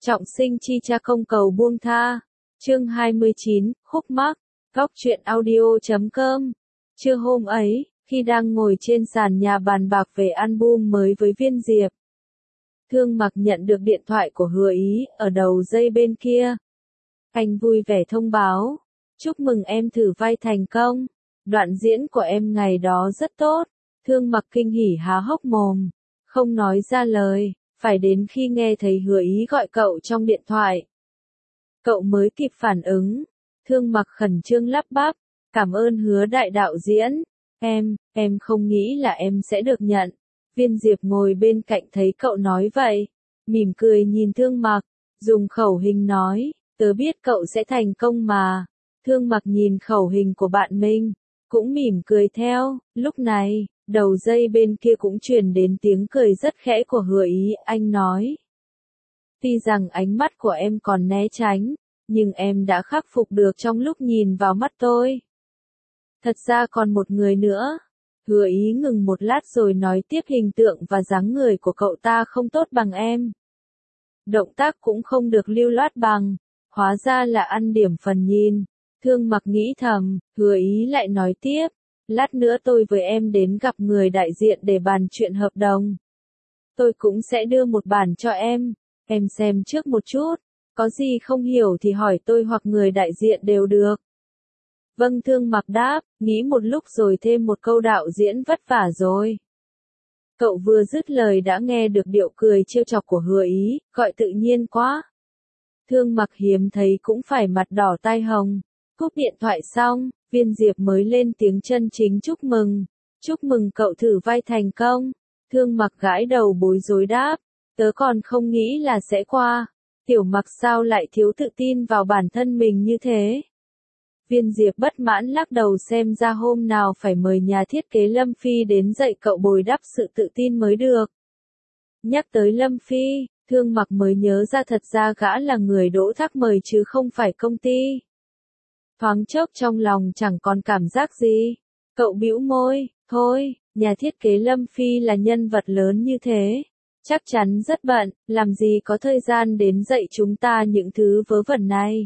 Trọng sinh chi cha không cầu buông tha. Chương 29, khúc mắc. Góc truyện audio.com. Trưa hôm ấy, khi đang ngồi trên sàn nhà bàn bạc về album mới với Viên Diệp, Thương Mặc nhận được điện thoại của Hứa Ý ở đầu dây bên kia. Anh vui vẻ thông báo, chúc mừng em thử vai thành công. Đoạn diễn của em ngày đó rất tốt. Thương Mặc kinh hỉ há hốc mồm, không nói ra lời, phải đến khi nghe thấy Hứa Ý gọi cậu trong điện thoại, cậu mới kịp phản ứng. Thương Mặc khẩn trương lắp bắp, cảm ơn Hứa đại đạo diễn. Em không nghĩ là em sẽ được nhận. Viên Diệp ngồi bên cạnh thấy cậu nói vậy, mỉm cười nhìn Thương Mặc, dùng khẩu hình nói, tớ biết cậu sẽ thành công mà. Thương Mặc nhìn khẩu hình của bạn mình, cũng mỉm cười theo. Lúc này, đầu dây bên kia cũng truyền đến tiếng cười rất khẽ của Hứa Ý. Anh nói, tuy rằng ánh mắt của em còn né tránh, nhưng em đã khắc phục được trong lúc nhìn vào mắt tôi. Thật ra còn một người nữa. Hứa Ý ngừng một lát rồi nói tiếp, hình tượng và dáng người của cậu ta không tốt bằng em. Động tác cũng không được lưu loát bằng, hóa ra là ăn điểm phần nhìn. Thương Mặc nghĩ thầm. Hứa Ý lại nói tiếp, lát nữa tôi với em đến gặp người đại diện để bàn chuyện hợp đồng. Tôi cũng sẽ đưa một bản cho em xem trước một chút, có gì không hiểu thì hỏi tôi hoặc người đại diện đều được. Vâng, Thương Mặc đáp, nghĩ một lúc rồi thêm một câu, đạo diễn vất vả rồi. Cậu vừa dứt lời đã nghe được điệu cười trêu chọc của Hứa Ý, gọi tự nhiên quá. Thương Mặc hiếm thấy cũng phải mặt đỏ tai hồng. Cúp điện thoại xong, Viên Diệp mới lên tiếng chân chính chúc mừng. Chúc mừng cậu thử vai thành công. Thương Mặc gãi đầu bối rối đáp, tớ còn không nghĩ là sẽ qua. Tiểu Mặc sao lại thiếu tự tin vào bản thân mình như thế? Viên Diệp bất mãn lắc đầu, xem ra hôm nào phải mời nhà thiết kế Lâm Phi đến dạy cậu bồi đắp sự tự tin mới được. Nhắc tới Lâm Phi, Thương Mặc mới nhớ ra thật ra gã là người Đỗ Thác mời chứ không phải công ty. Thoáng chốc trong lòng chẳng còn cảm giác gì. Cậu bĩu môi, thôi, nhà thiết kế Lâm Phi là nhân vật lớn như thế, chắc chắn rất bận, làm gì có thời gian đến dạy chúng ta những thứ vớ vẩn này.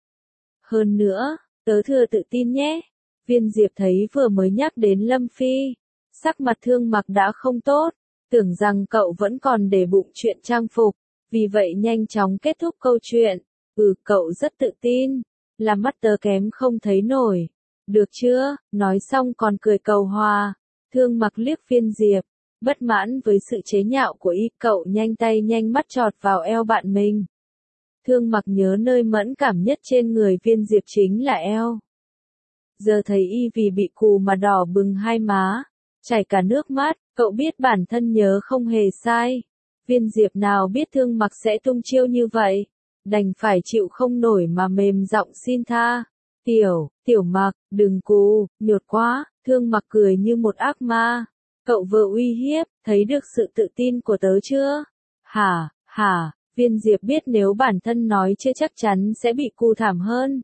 Hơn nữa, tớ thừa tự tin nhé. Viên Diệp thấy vừa mới nhắc đến Lâm Phi, sắc mặt Thương Mặc đã không tốt, tưởng rằng cậu vẫn còn để bụng chuyện trang phục, vì vậy nhanh chóng kết thúc câu chuyện. Cậu rất tự tin, làm mắt tớ kém không thấy nổi. Được chưa? Nói xong còn cười cầu hòa. Thương Mặc liếc Viên Diệp, bất mãn với sự chế nhạo của y, cậu nhanh tay nhanh mắt chọt vào eo bạn mình. Thương Mặc nhớ nơi mẫn cảm nhất trên người Viên Diệp chính là eo. Giờ thấy y vì bị cù mà đỏ bừng hai má, chảy cả nước mắt, cậu biết bản thân nhớ không hề sai. Viên Diệp nào biết Thương Mặc sẽ tung chiêu như vậy, đành phải chịu không nổi mà mềm giọng xin tha. Tiểu Mặc, đừng cù, nhột quá. Thương Mặc cười như một ác ma. Cậu vừa uy hiếp, thấy được sự tự tin của tớ chưa? Hả? Viên Diệp biết nếu bản thân nói chưa chắc chắn sẽ bị cù thảm hơn.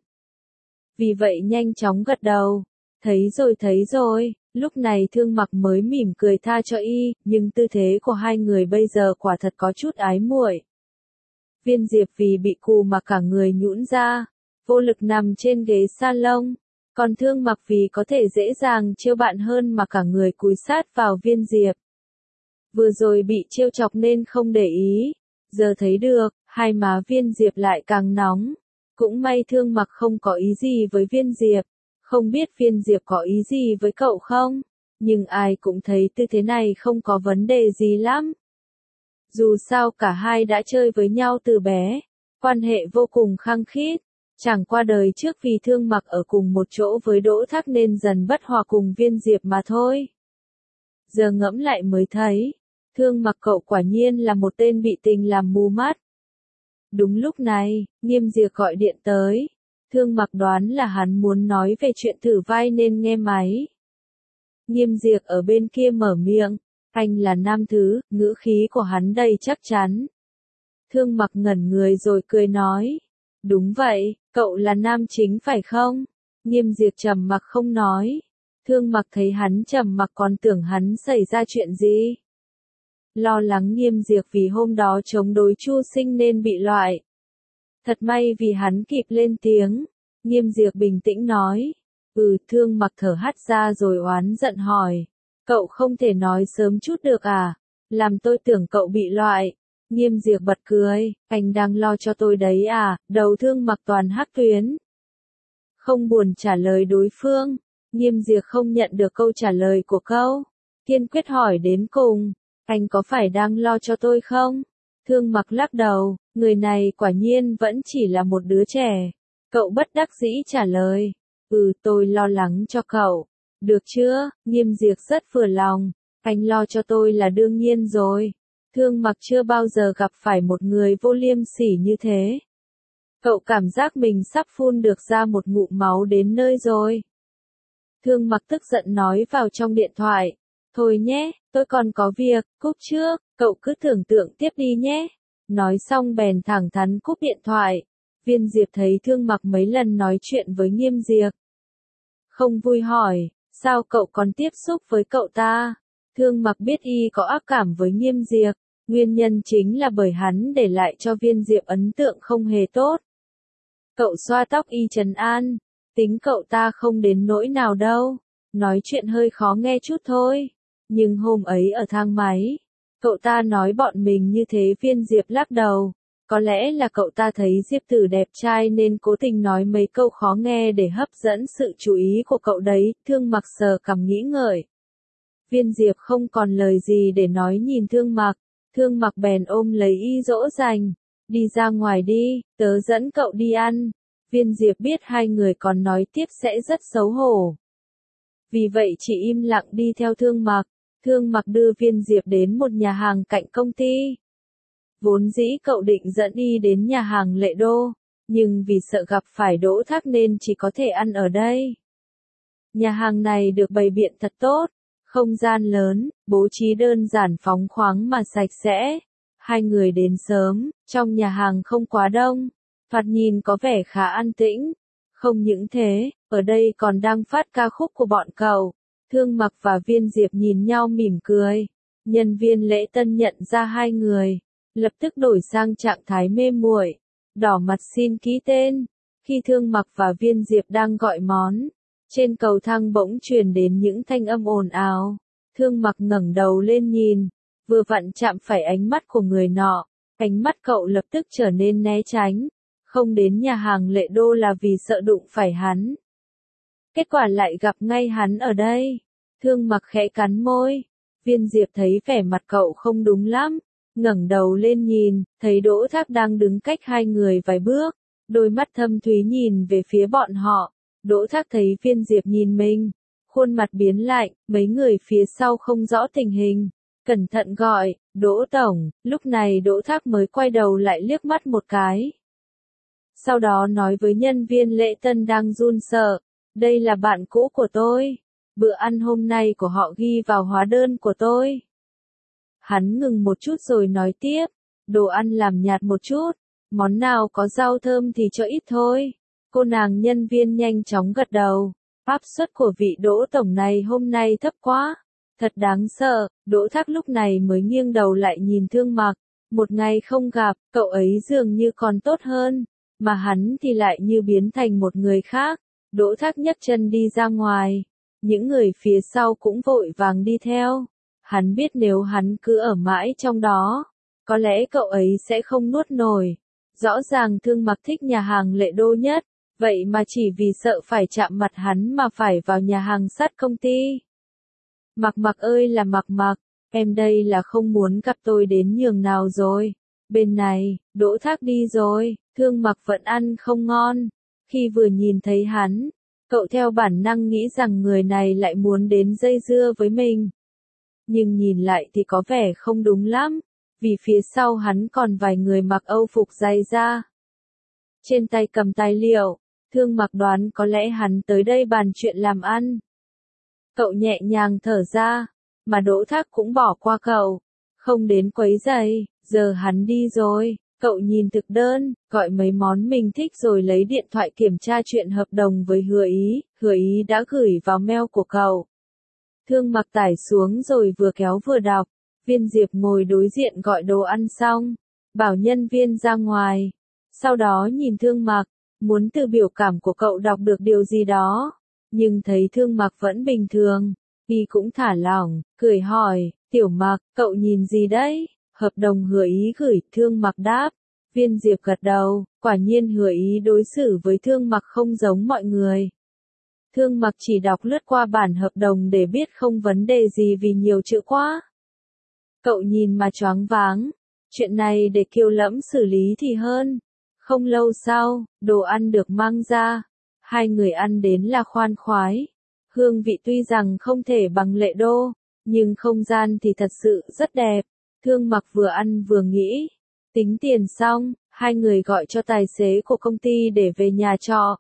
Vì vậy nhanh chóng gật đầu. Thấy rồi. Lúc này Thương Mặc mới mỉm cười tha cho y, nhưng tư thế của hai người bây giờ quả thật có chút ái muội. Viên Diệp vì bị cù mà cả người nhũn ra, vô lực nằm trên ghế salon. Còn Thương Mặc vì có thể dễ dàng trêu bạn hơn mà cả người cúi sát vào Viên Diệp. Vừa rồi bị trêu chọc nên không để ý, giờ thấy được, hai má Viên Diệp lại càng nóng. Cũng may Thương Mặc không có ý gì với Viên Diệp, không biết Viên Diệp có ý gì với cậu không, nhưng ai cũng thấy tư thế này không có vấn đề gì lắm. Dù sao cả hai đã chơi với nhau từ bé, quan hệ vô cùng khăng khít. Chẳng qua đời trước vì Thương Mặc ở cùng một chỗ với Đỗ Thác nên dần bất hòa cùng Viên Diệp mà thôi. Giờ ngẫm lại mới thấy, Thương Mặc cậu quả nhiên là một tên bị tình làm mù mắt. Đúng lúc này, Nghiêm Diệp gọi điện tới. Thương Mặc đoán là hắn muốn nói về chuyện thử vai nên nghe máy. Nghiêm Diệp ở bên kia mở miệng, anh là nam thứ, ngữ khí của hắn đầy chắc chắn. Thương Mặc ngẩn người rồi cười nói, đúng vậy, cậu là nam chính phải không? Nghiêm Diệp trầm mặc không nói. Thương Mặc thấy hắn trầm mặc còn tưởng hắn xảy ra chuyện gì. lo lắng Nghiêm Diệp vì hôm đó chống đối Chu Sinh nên bị loại. Thật may vì hắn kịp lên tiếng. Nghiêm Diệp bình tĩnh nói. Thương Mặc thở hắt ra rồi oán giận hỏi. Cậu không thể nói sớm chút được à? Làm tôi tưởng cậu bị loại. Nghiêm Diệp bật cười. Anh đang lo cho tôi đấy à? Đầu Thương Mặc toàn hắc tuyến. Không buồn trả lời đối phương. Nghiêm Diệp không nhận được câu trả lời của cậu. Kiên quyết hỏi đến cùng. Anh có phải đang lo cho tôi không? Thương Mặc lắc đầu. Người này quả nhiên vẫn chỉ là một đứa trẻ. Cậu bất đắc dĩ trả lời. Tôi lo lắng cho cậu. Được chưa? Nghiêm Diệp rất vừa lòng. Anh lo cho tôi là đương nhiên rồi. Thương Mặc chưa bao giờ gặp phải một người vô liêm sỉ như thế. Cậu cảm giác mình sắp phun được ra một ngụm máu đến nơi rồi. Thương Mặc tức giận nói vào trong điện thoại. Thôi nhé, tôi còn có việc, cúp trước, cậu cứ tưởng tượng tiếp đi nhé. Nói xong bèn thẳng thắn cúp điện thoại. Viên Diệp thấy Thương Mặc mấy lần nói chuyện với Nghiêm Diệp. Không vui hỏi, sao cậu còn tiếp xúc với cậu ta? Thương Mặc biết y có ác cảm với Nghiêm Diệp, nguyên nhân chính là bởi hắn để lại cho Viên Diệp ấn tượng không hề tốt. Cậu xoa tóc y trấn an, tính cậu ta không đến nỗi nào đâu, nói chuyện hơi khó nghe chút thôi. Nhưng hôm ấy ở thang máy, cậu ta nói bọn mình như thế. Viên Diệp lắc đầu. Có lẽ là cậu ta thấy Diệp Tử đẹp trai nên cố tình nói mấy câu khó nghe để hấp dẫn sự chú ý của cậu đấy. Thương Mặc sờ cằm nghĩ ngợi. Viên Diệp không còn lời gì để nói nhìn Thương Mặc. Thương Mặc bèn ôm lấy y dỗ dành. Đi ra ngoài đi, tớ dẫn cậu đi ăn. Viên Diệp biết hai người còn nói tiếp sẽ rất xấu hổ. Vì vậy chỉ im lặng đi theo Thương Mặc. Thương Mặc đưa Viên Diệp đến một nhà hàng cạnh công ty. Vốn dĩ cậu định dẫn y đến nhà hàng Lệ Đô, nhưng vì sợ gặp phải Đỗ Thác nên chỉ có thể ăn ở đây. Nhà hàng này được bày biện thật tốt, không gian lớn, bố trí đơn giản phóng khoáng mà sạch sẽ. Hai người đến sớm, trong nhà hàng không quá đông, thoạt nhìn có vẻ khá an tĩnh. Không những thế, ở đây còn đang phát ca khúc của bọn cậu. Thương Mặc và Viên Diệp nhìn nhau mỉm cười. Nhân viên lễ tân nhận ra hai người, lập tức đổi sang trạng thái mê muội, đỏ mặt xin ký tên. Khi Thương Mặc và Viên Diệp đang gọi món, trên cầu thang bỗng truyền đến những thanh âm ồn ào. Thương Mặc ngẩng đầu lên nhìn, vừa vặn chạm phải ánh mắt của người nọ. Ánh mắt cậu lập tức trở nên né tránh. Không đến nhà hàng Lệ Đô là vì sợ đụng phải hắn. Kết quả lại gặp ngay hắn ở đây. Thương Mặc khẽ cắn môi. Viên Diệp thấy vẻ mặt cậu không đúng lắm. Ngẩng đầu lên nhìn, thấy Đỗ Thác đang đứng cách hai người vài bước. Đôi mắt thâm thúy nhìn về phía bọn họ. Đỗ Thác thấy Viên Diệp nhìn mình. Khuôn mặt biến lạnh, mấy người phía sau không rõ tình hình. Cẩn thận gọi, Đỗ Tổng. Lúc này Đỗ Thác mới quay đầu lại liếc mắt một cái. Sau đó nói với nhân viên lễ tân đang run sợ. Đây là bạn cũ của tôi. Bữa ăn hôm nay của họ ghi vào hóa đơn của tôi. Hắn ngừng một chút rồi nói tiếp. Đồ ăn làm nhạt một chút. Món nào có rau thơm thì cho ít thôi. Cô nàng nhân viên nhanh chóng gật đầu. Áp suất của vị Đỗ Tổng này hôm nay thấp quá. Thật đáng sợ. Đỗ Thác lúc này mới nghiêng đầu lại nhìn Thương Mặc. Một ngày không gặp, cậu ấy dường như còn tốt hơn. Mà hắn thì lại như biến thành một người khác. Đỗ Thác nhấc chân đi ra ngoài. Những người phía sau cũng vội vàng đi theo. Hắn biết nếu hắn cứ ở mãi trong đó, có lẽ cậu ấy sẽ không nuốt nổi. Rõ ràng Thương Mặc thích nhà hàng Lệ Đô nhất, vậy mà chỉ vì sợ phải chạm mặt hắn mà phải vào nhà hàng sát công ty. Mặc Mặc ơi là Mặc Mặc, em đây là không muốn gặp tôi đến nhường nào rồi. Bên này, Đỗ Thác đi rồi, Thương Mặc vẫn ăn không ngon. Khi vừa nhìn thấy hắn, cậu theo bản năng nghĩ rằng người này lại muốn đến dây dưa với mình. Nhưng nhìn lại thì có vẻ không đúng lắm, vì phía sau hắn còn vài người mặc Âu phục dày da. Trên tay cầm tài liệu, Thương Mặc đoán có lẽ hắn tới đây bàn chuyện làm ăn. Cậu nhẹ nhàng thở ra, mà Đỗ Thác cũng bỏ qua cậu, không đến quấy rầy. Giờ hắn đi rồi, cậu nhìn thực đơn, gọi mấy món mình thích rồi lấy điện thoại kiểm tra chuyện hợp đồng với Hứa Ý đã gửi vào mail của cậu. Thương Mặc tải xuống rồi vừa kéo vừa đọc, Viên Diệp ngồi đối diện gọi đồ ăn xong, bảo nhân viên ra ngoài. Sau đó nhìn Thương Mặc, muốn từ biểu cảm của cậu đọc được điều gì đó. Nhưng thấy Thương Mặc vẫn bình thường, y cũng thả lỏng, cười hỏi, Tiểu Mặc, cậu nhìn gì đấy? Hợp đồng Hứa Ý gửi, Thương Mặc đáp. Viên Diệp gật đầu, quả nhiên Hứa Ý đối xử với Thương Mặc không giống mọi người. Thương Mặc chỉ đọc lướt qua bản hợp đồng để biết không vấn đề gì vì nhiều chữ quá. Cậu nhìn mà choáng váng, chuyện này để Kiều Lẫm xử lý thì hơn. Không lâu sau, đồ ăn được mang ra, hai người ăn đến là khoan khoái. Hương vị tuy rằng không thể bằng Lệ Đô, nhưng không gian thì thật sự rất đẹp. Thương Mặc vừa ăn vừa nghĩ. Tính tiền xong, hai người gọi cho tài xế của công ty để về nhà trọ.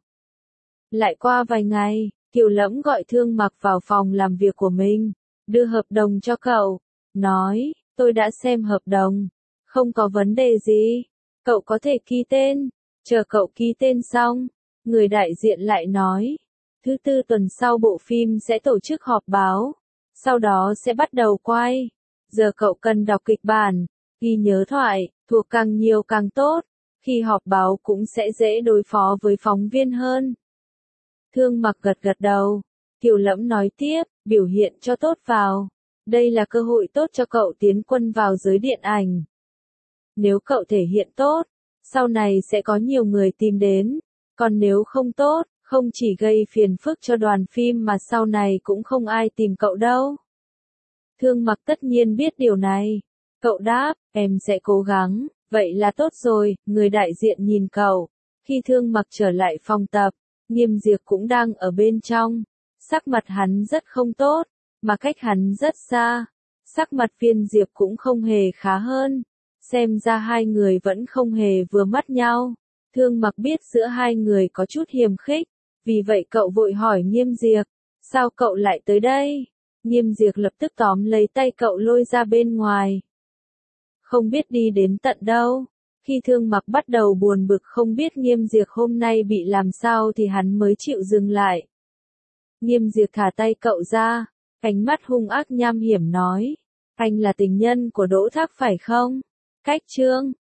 Lại qua vài ngày, Kiều Lẫm gọi Thương Mặc vào phòng làm việc của mình, đưa hợp đồng cho cậu, nói, tôi đã xem hợp đồng, không có vấn đề gì, cậu có thể ký tên. Chờ cậu ký tên xong, người đại diện lại nói, thứ tư tuần sau bộ phim sẽ tổ chức họp báo, sau đó sẽ bắt đầu quay. Giờ cậu cần đọc kịch bản, ghi nhớ thoại, thuộc càng nhiều càng tốt, khi họp báo cũng sẽ dễ đối phó với phóng viên hơn. Thương Mặc gật gật đầu, Kiều Lẫm nói tiếp, biểu hiện cho tốt vào. Đây là cơ hội tốt cho cậu tiến quân vào giới điện ảnh. Nếu cậu thể hiện tốt, sau này sẽ có nhiều người tìm đến. Còn nếu không tốt, không chỉ gây phiền phức cho đoàn phim mà sau này cũng không ai tìm cậu đâu. Thương Mặc tất nhiên biết điều này. Cậu đáp, em sẽ cố gắng, vậy là tốt rồi, người đại diện nhìn cậu. Khi Thương Mặc trở lại phòng tập, Nghiêm Diệp cũng đang ở bên trong. Sắc mặt hắn rất không tốt, mà cách hắn rất xa. Sắc mặt Viên Diệp cũng không hề khá hơn. Xem ra hai người vẫn không hề vừa mắt nhau. Thương Mặc biết giữa hai người có chút hiềm khích, vì vậy cậu vội hỏi Nghiêm Diệp, sao cậu lại tới đây? Nghiêm Diệp lập tức tóm lấy tay cậu lôi ra bên ngoài. Không biết đi đến tận đâu. Khi Thương Mặc bắt đầu buồn bực không biết Nghiêm Diệp hôm nay bị làm sao thì hắn mới chịu dừng lại. Nghiêm Diệp thả tay cậu ra, ánh mắt hung ác nham hiểm nói, anh là tình nhân của Đỗ Thác phải không? Cách chương